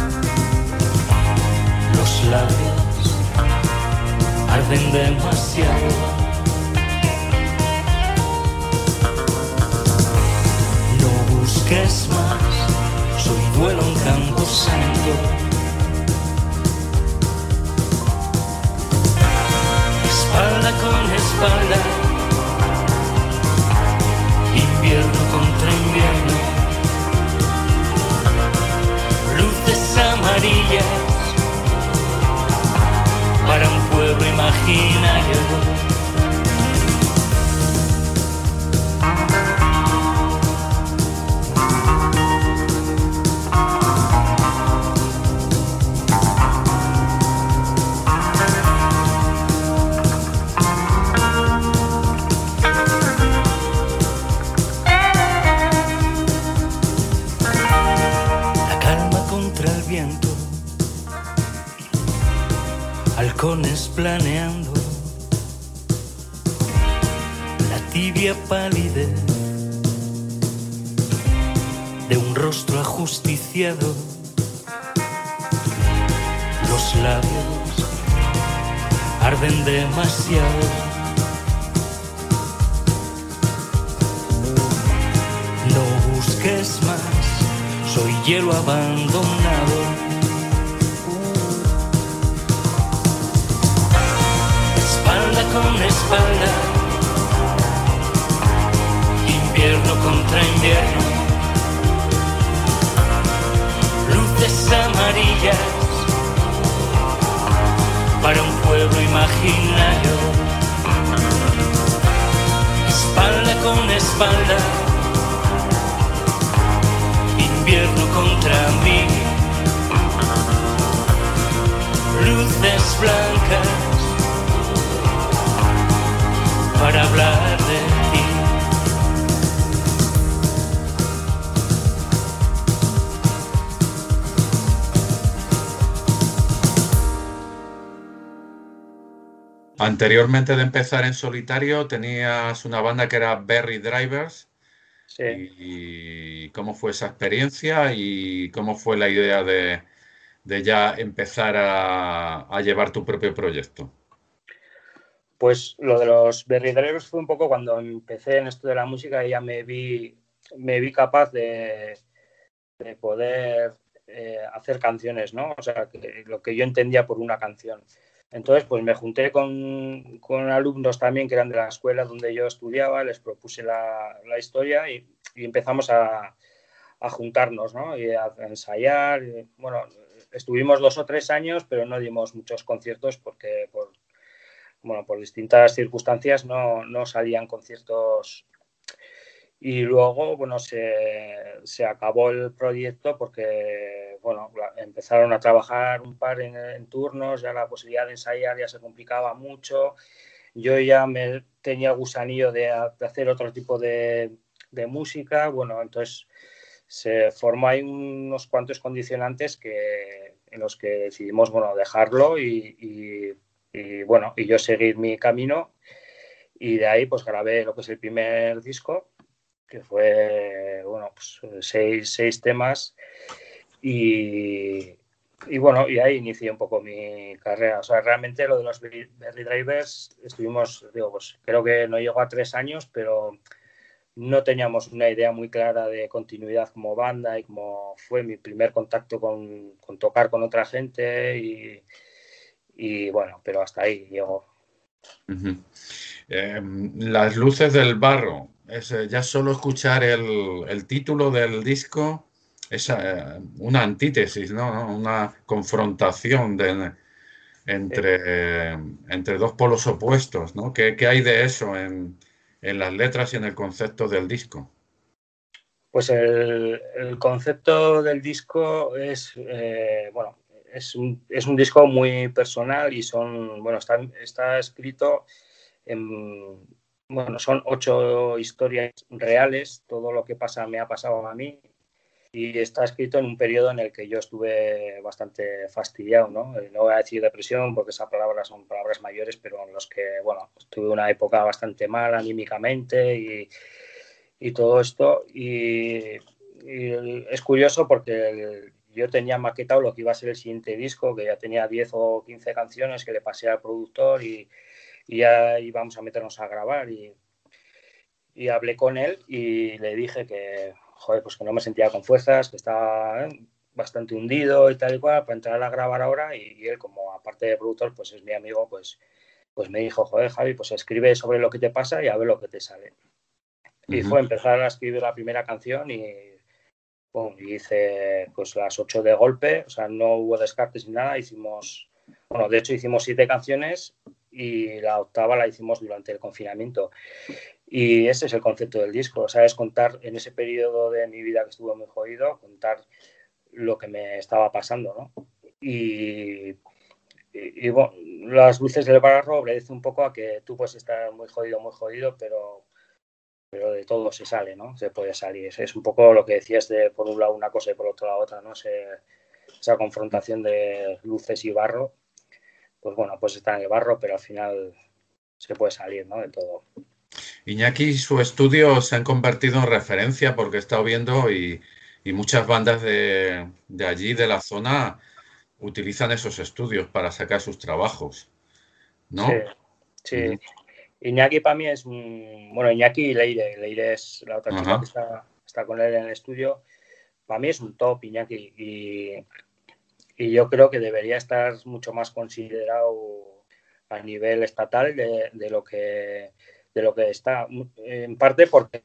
Los labios arden demasiado. No busques más, soy duelo en campo santo. Espalda con espalda, invierno contra invierno, luces amarillas para un pueblo imaginario. Halcones planeando, la tibia palidez de un rostro ajusticiado. Los labios arden demasiado. No busques más, soy hielo abandonado. Con espalda, invierno contra invierno, luces amarillas para un pueblo imaginario. Espalda con espalda, invierno contra mí, luces blancas para hablar de ti. Anteriormente de empezar en solitario tenías una banda que era Berry Drivers. Sí. Y, y cómo fue esa experiencia y cómo fue la idea de, de ya empezar a, a llevar tu propio proyecto. Pues lo de los Berry Drivers fue un poco cuando empecé en esto de la música y ya me vi, me vi capaz de, de poder eh, hacer canciones, ¿no? O sea, que, lo que yo entendía por una canción. Entonces, pues me junté con, con alumnos también que eran de la escuela donde yo estudiaba, les propuse la, la historia y, y empezamos a, a juntarnos, ¿no? Y a, a ensayar. Y, bueno, estuvimos dos o tres años, pero no dimos muchos conciertos porque por, bueno, por distintas circunstancias no, no salían conciertos. Y luego, bueno, se, se acabó el proyecto porque, bueno, empezaron a trabajar un par en, en turnos, ya la posibilidad de ensayar ya se complicaba mucho. Yo ya me tenía el gusanillo de, de hacer otro tipo de, de música. Bueno, entonces se formó ahí unos cuantos condicionantes que, en los que decidimos, bueno, dejarlo y, y, y, bueno, y yo seguir mi camino. Y de ahí, pues grabé lo que es el primer disco, que fue, bueno, pues seis, seis temas y, y bueno, y ahí inicié un poco mi carrera. O sea, realmente lo de los Berry Drivers estuvimos, digo, pues creo que no llegó a tres años, pero no teníamos una idea muy clara de continuidad como banda y como fue mi primer contacto con, con tocar con otra gente y, y bueno, pero hasta ahí llegó. Uh-huh. Eh, Las luces del barro, es, eh, ya solo escuchar el, el título del disco es eh, una antítesis, ¿no? Una confrontación de, entre, eh, entre dos polos opuestos, ¿no? ¿Qué, qué hay de eso en, en las letras y en el concepto del disco? Pues el, el concepto del disco es, eh, bueno, es un, es un disco muy personal y son, bueno, está, está escrito en, bueno, son ocho historias reales, todo lo que pasa me ha pasado a mí y está escrito en un periodo en el que yo estuve bastante fastidiado, ¿no? No voy a decir depresión porque esas palabras son palabras mayores, pero en los que, bueno, tuve una época bastante mal anímicamente y y todo esto. Y, y es curioso porque el, yo tenía maquetado lo que iba a ser el siguiente disco, que ya tenía diez o quince canciones que le pasé al productor y, y ya íbamos a meternos a grabar. Y, y hablé con él y le dije que, joder, pues que no me sentía con fuerzas, que estaba ¿eh? bastante hundido y tal y cual para entrar a grabar ahora. Y, y él, como aparte de productor, pues es mi amigo, pues, pues me dijo, joder, Javi, pues escribe sobre lo que te pasa y a ver lo que te sale. Y fue empezar a escribir la primera canción y, pum, y hice pues las ocho de golpe, o sea, no hubo descartes ni nada, hicimos, bueno, de hecho hicimos siete canciones y la octava la hicimos durante el confinamiento. Y ese es el concepto del disco, o sea, es contar en ese periodo de mi vida que estuvo muy jodido, contar lo que me estaba pasando, ¿no? Y, y, y bueno, las luces del barro obedece un poco a que tú puedes estar muy jodido, muy jodido, pero pero de todo se sale, ¿no? Se puede salir. Es, es un poco lo que decías de por un lado una cosa y por otro la otra, ¿no? Se, esa confrontación de luces y barro, pues bueno, pues está en el barro, pero al final se puede salir, ¿no? De todo. Iñaki y su estudio se han convertido en referencia porque he estado viendo y, y muchas bandas de, de allí, de la zona, utilizan esos estudios para sacar sus trabajos, Sí, ¿no? sí. Uh-huh. Iñaki para mí es un... Bueno, Iñaki y Leire. Leire es la otra chica Ajá. que está, está con él en el estudio. Para mí es un top Iñaki y, y yo creo que debería estar mucho más considerado a nivel estatal de, de lo que de lo que está, en parte porque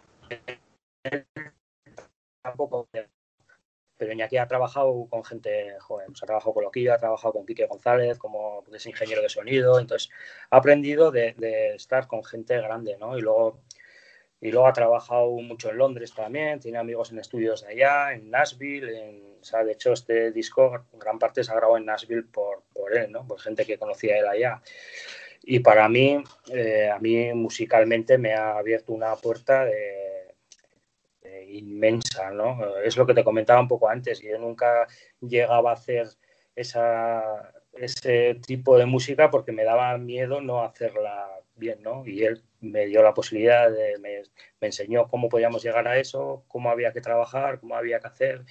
tampoco, pero Iñaki ha trabajado con gente joven, pues ha trabajado con Loquillo, ha trabajado con Quique González, como es ingeniero de sonido, entonces ha aprendido de, de estar con gente grande, ¿no? Y luego, y luego ha trabajado mucho en Londres también, tiene amigos en estudios de allá, en Nashville, en, o sea, de hecho este disco gran parte se ha grabado en Nashville por, por él, ¿no? Por gente que conocía él allá. Y para mí, eh, a mí musicalmente me ha abierto una puerta de, de inmensa, ¿no? Es lo que te comentaba un poco antes. Yo nunca llegaba a hacer esa, ese tipo de música porque me daba miedo no hacerla bien, ¿no? Y él me dio la posibilidad, de, me, me enseñó cómo podíamos llegar a eso, cómo había que trabajar, cómo había que hacer.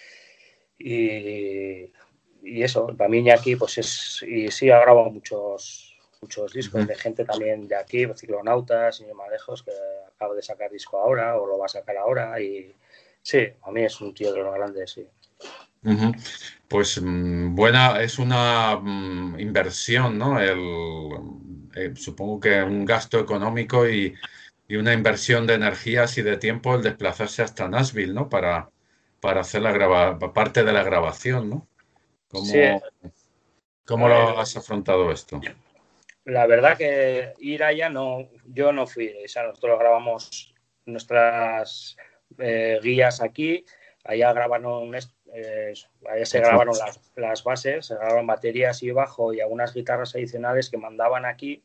Y, y eso, para mí aquí, pues es, y sí, ha grabado muchos muchos discos de gente también de aquí, Ciclonautas, y más lejos, que acaba de sacar disco ahora o lo va a sacar ahora y sí, a mí es un tío de los grandes, sí. Uh-huh. Pues mm, buena, es una mm, inversión, ¿no? El, eh, supongo que un gasto económico y, y una inversión de energías y de tiempo el desplazarse hasta Nashville, ¿no? Para, para hacer la grava parte de la grabación, ¿no? Sí, ¿Cómo, cómo eh, lo has afrontado esto? la verdad que ir allá no, yo no fui, o sea, nosotros grabamos nuestras eh, guías aquí, allá grabaron, eh, allá se grabaron las, las bases, se grabaron baterías y bajo y algunas guitarras adicionales que mandaban aquí.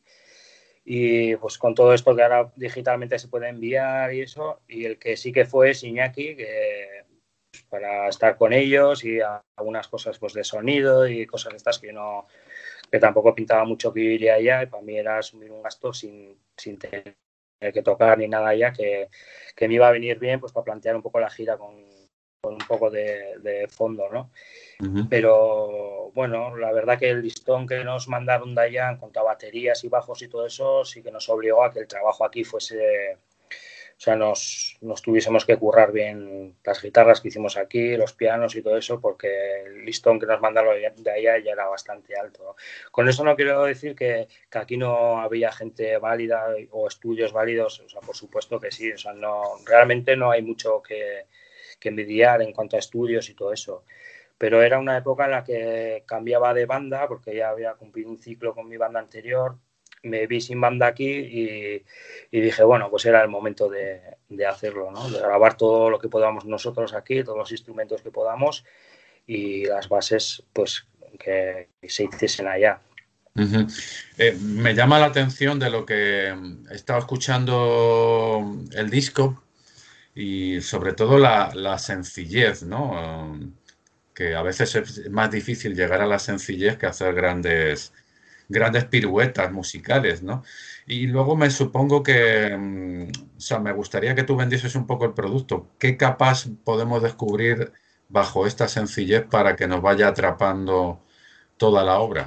Y pues con todo esto que ahora digitalmente se puede enviar y eso, y el que sí que fue es Iñaki, que pues, para estar con ellos y algunas cosas pues de sonido y cosas de estas que no, que tampoco pintaba mucho que iría allá, y para mí era asumir un gasto sin, sin tener que tocar ni nada allá, que, que me iba a venir bien pues para plantear un poco la gira con, con un poco de, de fondo, ¿no? Uh-huh. Pero bueno, la verdad que el listón que nos mandaron de allá en cuanto a baterías y bajos y todo eso sí que nos obligó a que el trabajo aquí fuese, o sea, nos, nos tuviésemos que currar bien las guitarras que hicimos aquí, los pianos y todo eso, porque el listón que nos mandaron de allá ya era bastante alto. Con eso no quiero decir que, que aquí no había gente válida o estudios válidos, o sea, por supuesto que sí, o sea, no, realmente no hay mucho que, que envidiar en cuanto a estudios y todo eso. Pero era una época en la que cambiaba de banda, porque ya había cumplido un ciclo con mi banda anterior, me vi sin banda aquí y, y dije, bueno, pues era el momento de, de hacerlo, ¿no? De grabar todo lo que podamos nosotros aquí, todos los instrumentos que podamos y las bases, pues, que se hiciesen allá. Uh-huh. Eh, me llama la atención de lo que he estado escuchando el disco y sobre todo la, la sencillez, ¿no? Um, que a veces es más difícil llegar a la sencillez que hacer grandes, grandes piruetas musicales, ¿no? Y luego me supongo que, mm, o sea, me gustaría que tú vendieses un poco el producto. ¿Qué capas podemos descubrir bajo esta sencillez para que nos vaya atrapando toda la obra?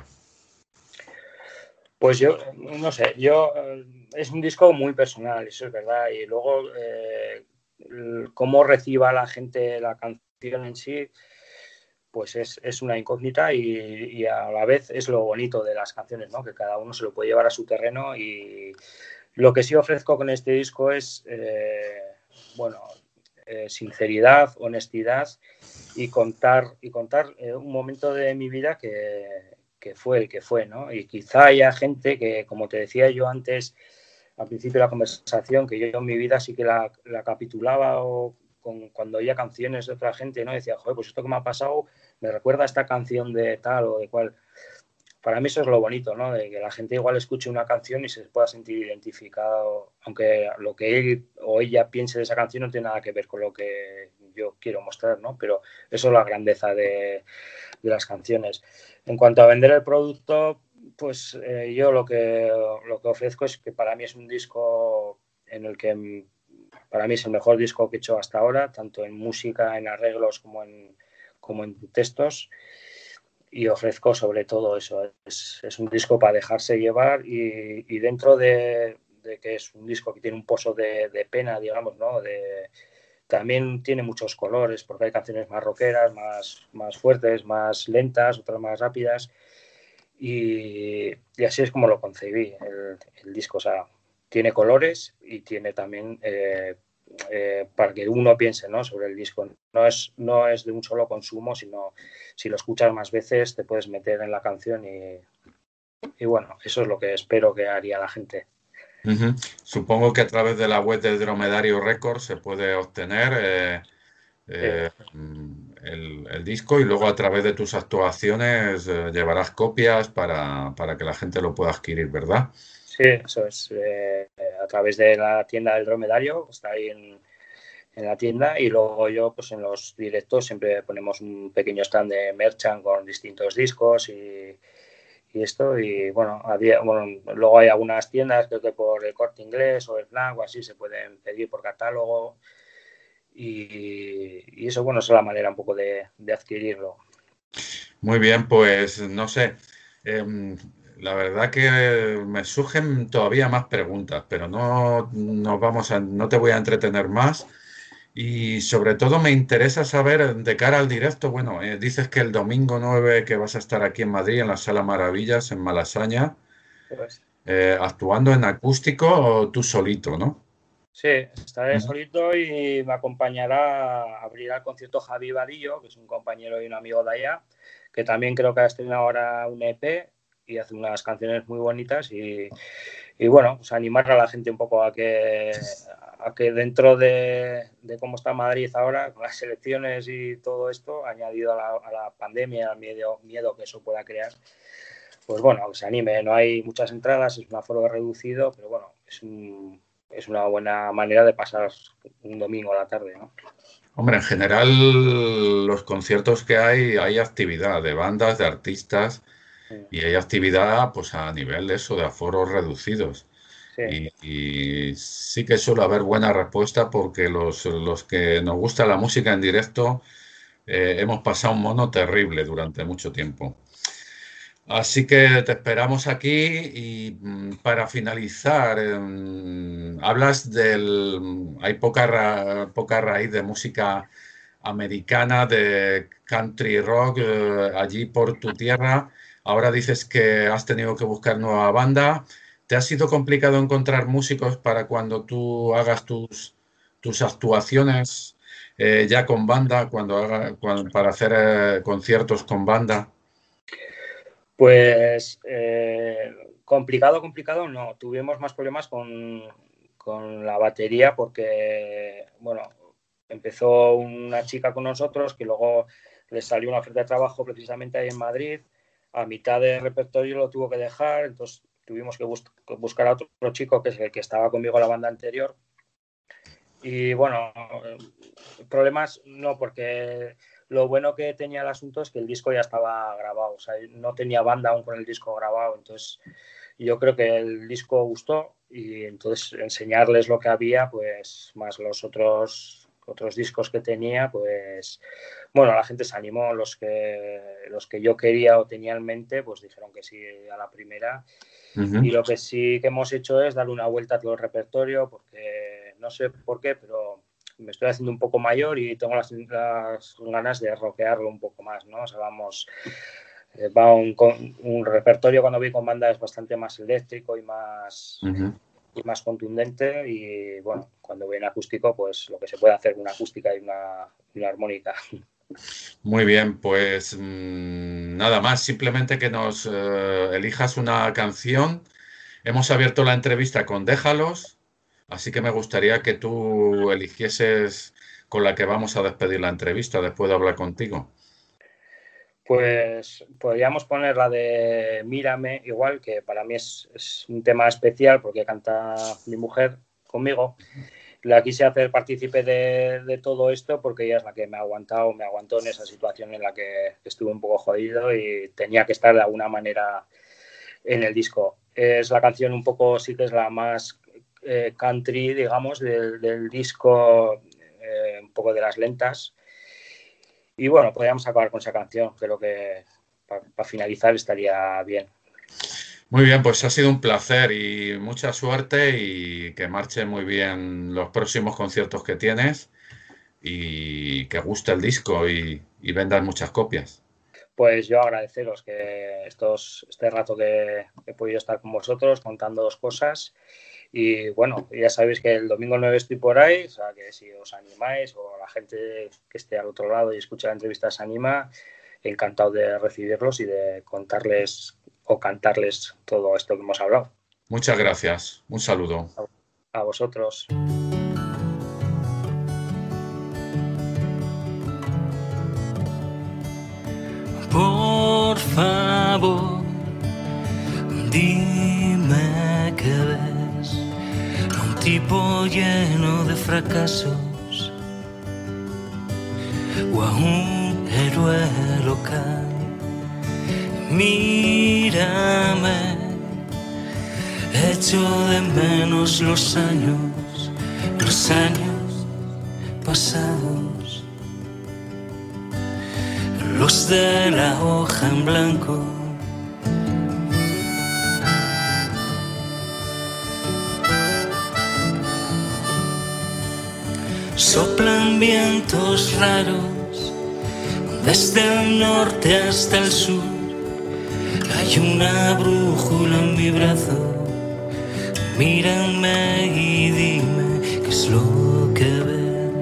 Pues yo, no sé, yo, es un disco muy personal, eso es verdad, y luego eh, cómo reciba la gente la canción en sí, pues es, es una incógnita y, y, a la vez es lo bonito de las canciones, ¿no? Que cada uno se lo puede llevar a su terreno y lo que sí ofrezco con este disco es, eh, bueno, eh, sinceridad, honestidad y contar, y contar eh, un momento de mi vida que, que fue el que fue, ¿no? Y quizá haya gente que, como te decía yo antes, al principio de la conversación, que yo en mi vida sí que la, la capitulaba o con, cuando oía canciones de otra gente, ¿no? Decía, joder, pues esto que me ha pasado me recuerda a esta canción de tal o de cual. Para mí eso es lo bonito, ¿no? De que la gente igual escuche una canción y se pueda sentir identificado, aunque lo que él o ella piense de esa canción no tiene nada que ver con lo que yo quiero mostrar, ¿no? Pero eso es la grandeza de, de las canciones. En cuanto a vender el producto, pues eh, yo lo que, lo que ofrezco es que para mí es un disco en el que para mí es el mejor disco que he hecho hasta ahora, tanto en música, en arreglos como en, como en textos. Y ofrezco sobre todo eso. Es, es un disco para dejarse llevar y, y dentro de, de que es un disco que tiene un pozo de, de pena, digamos, ¿no? De, también tiene muchos colores, porque hay canciones más rockeras, más, más fuertes, más lentas, otras más rápidas. Y, y así es como lo concebí el, el disco. O sea, tiene colores y tiene también eh, eh, para que uno piense, ¿no? Sobre el disco. No es, no es de un solo consumo, sino si lo escuchas más veces te puedes meter en la canción y, y bueno, eso es lo que espero que haría la gente. Uh-huh. Supongo que a través de la web de Dromedario Records se puede obtener eh, eh, Sí. el, el disco y luego a través de tus actuaciones eh, llevarás copias para, para que la gente lo pueda adquirir, ¿verdad? Sí, eso es. Eh, a través de la tienda del Dromedario, está ahí en, en la tienda y luego yo pues en los directos siempre ponemos un pequeño stand de merchant con distintos discos y, y esto y bueno, a día, bueno, luego hay algunas tiendas creo que por el Corte Inglés o el Fnac o así se pueden pedir por catálogo y, y eso bueno es la manera un poco de, de adquirirlo. Muy bien, pues no sé. Eh, la verdad que me surgen todavía más preguntas, pero no nos vamos a, no te voy a entretener más. Y sobre todo me interesa saber de cara al directo, bueno, eh, dices que el domingo nueve que vas a estar aquí en Madrid, en la Sala Maravillas, en Malasaña, Pues, eh, actuando en acústico o tú solito, ¿no? sí, estaré Ujú. solito y me acompañará a abrir al concierto Javi Vadillo, que es un compañero y un amigo de allá, que también creo que ha estrenado ahora un E P y hace unas canciones muy bonitas y, y bueno, pues animar a la gente un poco a que, a que dentro de, de cómo está Madrid ahora, con las elecciones y todo esto, añadido a la, a la pandemia, al miedo, miedo que eso pueda crear, pues bueno, que se anime. No hay muchas entradas, es un aforo reducido, pero bueno, es, un, es una buena manera de pasar un domingo a la tarde, ¿no? Hombre, en general los conciertos que hay, hay actividad de bandas, de artistas y hay actividad pues a nivel de eso, de aforos reducidos. Sí, Y, y sí que suele haber buena respuesta porque los, los que nos gusta la música en directo eh, hemos pasado un mono terrible durante mucho tiempo. Así que te esperamos aquí y mm, para finalizar, em, hablas del... Hay poca, ra- poca raíz de música americana, de country rock, eh, allí por tu tierra. Ahora dices que has tenido que buscar nueva banda. ¿Te ha sido complicado encontrar músicos para cuando tú hagas tus, tus actuaciones eh, ya con banda, cuando haga, cuan- para hacer eh, conciertos con banda? pues eh, complicado, complicado, no. Tuvimos más problemas con, con la batería porque, bueno, empezó una chica con nosotros que luego le salió una oferta de trabajo precisamente ahí en Madrid. A mitad de repertorio lo tuvo que dejar, entonces tuvimos que bus buscar a otro chico que es el que estaba conmigo en la banda anterior. Y bueno, problemas no, porque lo bueno que tenía el asunto es que el disco ya estaba grabado, o sea, no tenía banda aún con el disco grabado, entonces yo creo que el disco gustó y entonces enseñarles lo que había, pues más los otros otros discos que tenía, pues bueno, la gente se animó, los que los que yo quería o tenía en mente, pues dijeron que sí a la primera. Ujú. Y lo que sí que hemos hecho es darle una vuelta a todo el repertorio, porque no sé por qué, pero me estoy haciendo un poco mayor y tengo las, las ganas de rockearlo un poco más, ¿no? O sea, vamos, eh, va un, un repertorio cuando voy con banda es bastante más eléctrico y más, Ujú. y más contundente y bueno, cuando voy en acústico, pues lo que se puede hacer una acústica y una, una armónica. Muy bien, pues mm, nada más, simplemente que nos eh, elijas una canción. Hemos abierto la entrevista con Déjalos, así que me gustaría que tú eligieses con la que vamos a despedir la entrevista después de hablar contigo. Pues podríamos poner la de Mírame, igual, que para mí es, es un tema especial porque canta mi mujer conmigo. La quise hacer partícipe de, de todo esto porque ella es la que me ha aguantado, me aguantó en esa situación en la que estuve un poco jodido y tenía que estar de alguna manera en el disco. Es la canción un poco, sí que es la más eh, country, digamos, del, del disco, eh, un poco de las lentas. Y bueno, podríamos acabar con esa canción, creo que para pa finalizar estaría bien. Muy bien, pues ha sido un placer y mucha suerte y que marche muy bien los próximos conciertos que tienes y que guste el disco y, y vendas muchas copias. Pues yo agradeceros que estos, este rato que he podido estar con vosotros contando dos cosas. Y bueno, ya sabéis que el domingo nueve estoy por ahí, o sea que si os animáis o la gente que esté al otro lado y escucha la entrevista se anima, encantado de recibirlos y de contarles o cantarles todo esto que hemos hablado. Muchas gracias. Un saludo. A vosotros. Por favor, dime qué ves a un tipo lleno de fracasos o a un héroe local. Mírame, echo de menos los años, los años pasados, los de la hoja en blanco. Soplan vientos raros desde el norte hasta el sur. Hay una brújula en mi brazo. Mírame y dime qué es lo que ves.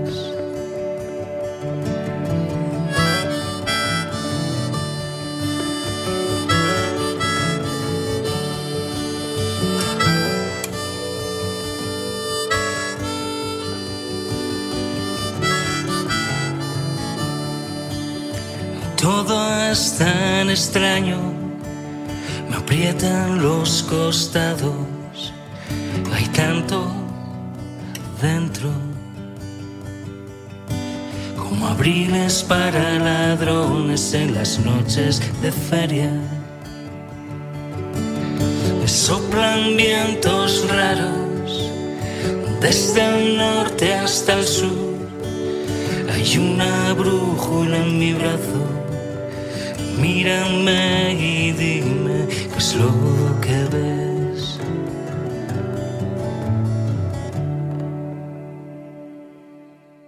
Todo es tan extraño, me aprietan los costados, hay tanto dentro, como abriles para ladrones en las noches de feria. Me soplan vientos raros desde el norte hasta el sur, hay una brújula en mi brazo. Mírame y dime qué es lo que ves.